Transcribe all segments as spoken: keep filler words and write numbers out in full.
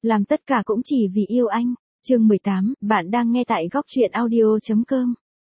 Làm tất cả cũng chỉ vì yêu anh. Chương mười tám, bạn đang nghe tại góc truyện audio chấm com.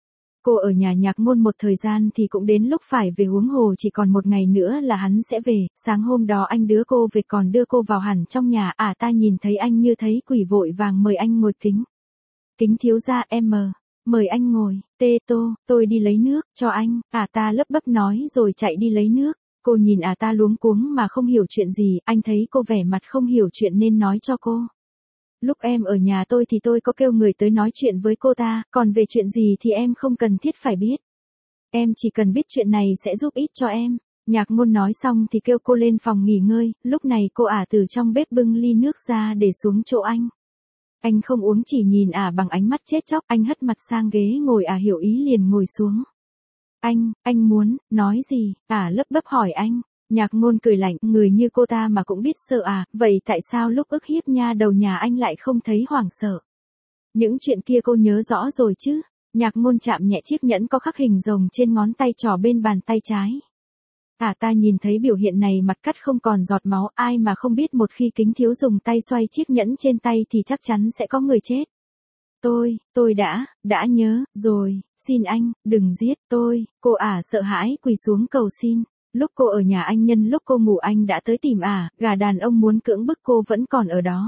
Cô ở nhà Nhạc Ngôn một thời gian thì cũng đến lúc phải về, huống hồ chỉ còn một ngày nữa là hắn sẽ về. Sáng hôm đó anh đưa cô về còn đưa cô vào hẳn trong nhà. À ta nhìn thấy anh như thấy quỷ vội vàng mời anh ngồi. Kính. Kính thiếu gia em mờ. Mời anh ngồi. Tê tô, tôi đi lấy nước, cho anh. À ta lấp bấp nói rồi chạy đi lấy nước. Cô nhìn à ta luống cuống mà không hiểu chuyện gì. Anh thấy cô vẻ mặt không hiểu chuyện nên nói cho cô. Lúc em ở nhà tôi thì tôi có kêu người tới nói chuyện với cô ta, còn về chuyện gì thì em không cần thiết phải biết. Em chỉ cần biết chuyện này sẽ giúp ích cho em. Nhạc Ngôn nói xong thì kêu cô lên phòng nghỉ ngơi, lúc này cô ả từ trong bếp bưng ly nước ra để xuống chỗ anh. Anh không uống chỉ nhìn ả bằng ánh mắt chết chóc, anh hất mặt sang ghế ngồi, ả hiểu ý liền ngồi xuống. Anh, anh muốn, nói gì, ả lấp bấp hỏi anh. Nhạc Ngôn cười lạnh, người như cô ta mà cũng biết sợ à, vậy tại sao lúc ức hiếp nha đầu nhà anh lại không thấy hoảng sợ? Những chuyện kia cô nhớ rõ rồi chứ? Nhạc Ngôn chạm nhẹ chiếc nhẫn có khắc hình rồng trên ngón tay trỏ bên bàn tay trái. À ta nhìn thấy biểu hiện này mặt cắt không còn giọt máu, ai mà không biết một khi Kính thiếu dùng tay xoay chiếc nhẫn trên tay thì chắc chắn sẽ có người chết. Tôi, tôi đã, đã nhớ, rồi, xin anh, đừng giết tôi, cô ả sợ hãi quỳ xuống cầu xin. Lúc cô ở nhà anh, nhân lúc cô ngủ anh đã tới tìm ả, gà đàn ông muốn cưỡng bức cô vẫn còn ở đó.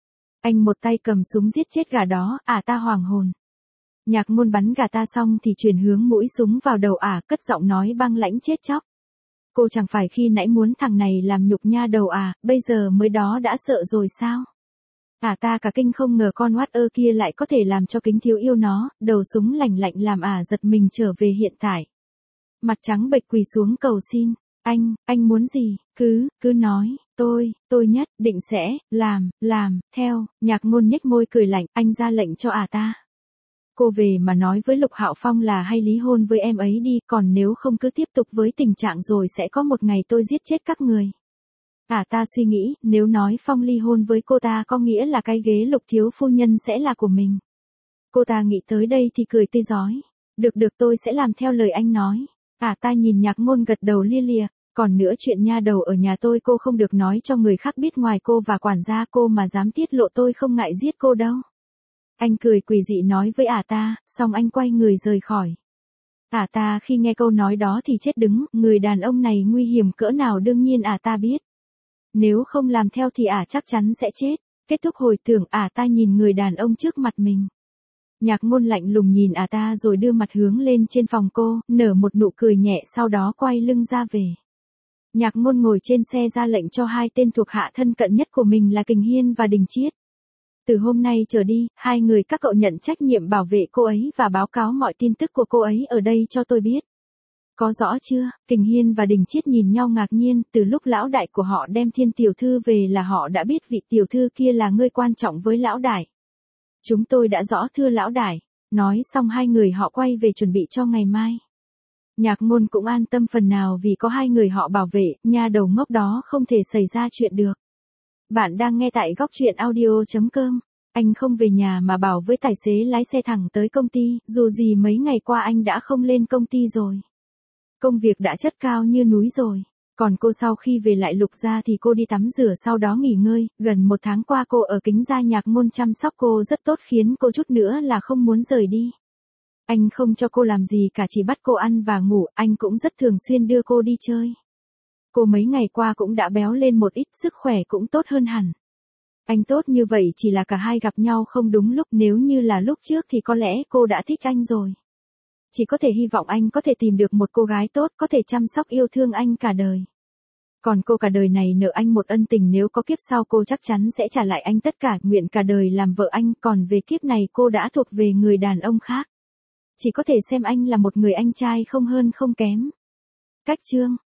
Anh một tay cầm súng giết chết gà đó, ả ta hoàng hồn. Nhạc Ngôn bắn gà ta xong thì chuyển hướng mũi súng vào đầu ả, cất giọng nói băng lãnh chết chóc. Cô chẳng phải khi nãy muốn thằng này làm nhục nha đầu à, bây giờ mới đó đã sợ rồi sao? Ả ta cả kinh không ngờ con oát ơ kia lại có thể làm cho Kính thiếu yêu nó, đầu súng lạnh lạnh làm ả giật mình trở về hiện tại. Mặt trắng bệch quỳ xuống cầu xin, anh, anh muốn gì, cứ, cứ nói, tôi, tôi nhất định sẽ, làm, làm, theo. Nhạc Ngôn nhếch môi cười lạnh, anh ra lệnh cho ả ta. Cô về mà nói với Lục Hạo Phong là hay lý hôn với em ấy đi, còn nếu không cứ tiếp tục với tình trạng rồi sẽ có một ngày tôi giết chết các người. Ả ta suy nghĩ, nếu nói Phong ly hôn với cô ta có nghĩa là cái ghế Lục thiếu phu nhân sẽ là của mình. Cô ta nghĩ tới đây thì cười tươi rói. Được được, tôi sẽ làm theo lời anh nói. Ả ta nhìn Nhạc Ngôn gật đầu lia lịa. Còn nữa, chuyện nha đầu ở nhà tôi cô không được nói cho người khác biết ngoài cô và quản gia cô, mà dám tiết lộ tôi không ngại giết cô đâu. Anh cười quỷ dị nói với ả ta, xong anh quay người rời khỏi. Ả ta khi nghe câu nói đó thì chết đứng, người đàn ông này nguy hiểm cỡ nào đương nhiên ả ta biết. Nếu không làm theo thì ả chắc chắn sẽ chết. Kết thúc hồi tưởng, ả ta nhìn người đàn ông trước mặt mình. Nhạc Ngôn lạnh lùng nhìn ả ta rồi đưa mặt hướng lên trên phòng cô, nở một nụ cười nhẹ sau đó quay lưng ra về. Nhạc Ngôn ngồi trên xe ra lệnh cho hai tên thuộc hạ thân cận nhất của mình là Kình Hiên và Đình Chiết. Từ hôm nay trở đi, hai người các cậu nhận trách nhiệm bảo vệ cô ấy và báo cáo mọi tin tức của cô ấy ở đây cho tôi biết. Có rõ chưa? Kình Hiên và Đình Chiết nhìn nhau ngạc nhiên, từ lúc lão đại của họ đem Thiên tiểu thư về là họ đã biết vị tiểu thư kia là người quan trọng với lão đại. Chúng tôi đã rõ thưa lão đại. Nói xong hai người họ quay về chuẩn bị cho ngày mai. Nhạc Ngôn cũng an tâm phần nào vì có hai người họ bảo vệ, nha đầu ngốc đó không thể xảy ra chuyện được. Bạn đang nghe tại góc truyện audio chấm com. Anh không về nhà mà bảo với tài xế lái xe thẳng tới công ty, dù gì mấy ngày qua anh đã không lên công ty rồi. Công việc đã chất cao như núi rồi. Còn cô sau khi về lại Lục gia thì cô đi tắm rửa sau đó nghỉ ngơi, gần một tháng qua cô ở Kính gia Nhạc Ngôn chăm sóc cô rất tốt khiến cô chút nữa là không muốn rời đi. Anh không cho cô làm gì cả, chỉ bắt cô ăn và ngủ, anh cũng rất thường xuyên đưa cô đi chơi. Cô mấy ngày qua cũng đã béo lên một ít, sức khỏe cũng tốt hơn hẳn. Anh tốt như vậy chỉ là cả hai gặp nhau không đúng lúc, nếu như là lúc trước thì có lẽ cô đã thích anh rồi. Chỉ có thể hy vọng anh có thể tìm được một cô gái tốt, có thể chăm sóc yêu thương anh cả đời. Còn cô cả đời này nợ anh một ân tình, nếu có kiếp sau cô chắc chắn sẽ trả lại anh tất cả, nguyện cả đời làm vợ anh, còn về kiếp này cô đã thuộc về người đàn ông khác. Chỉ có thể xem anh là một người anh trai không hơn không kém. Cách chương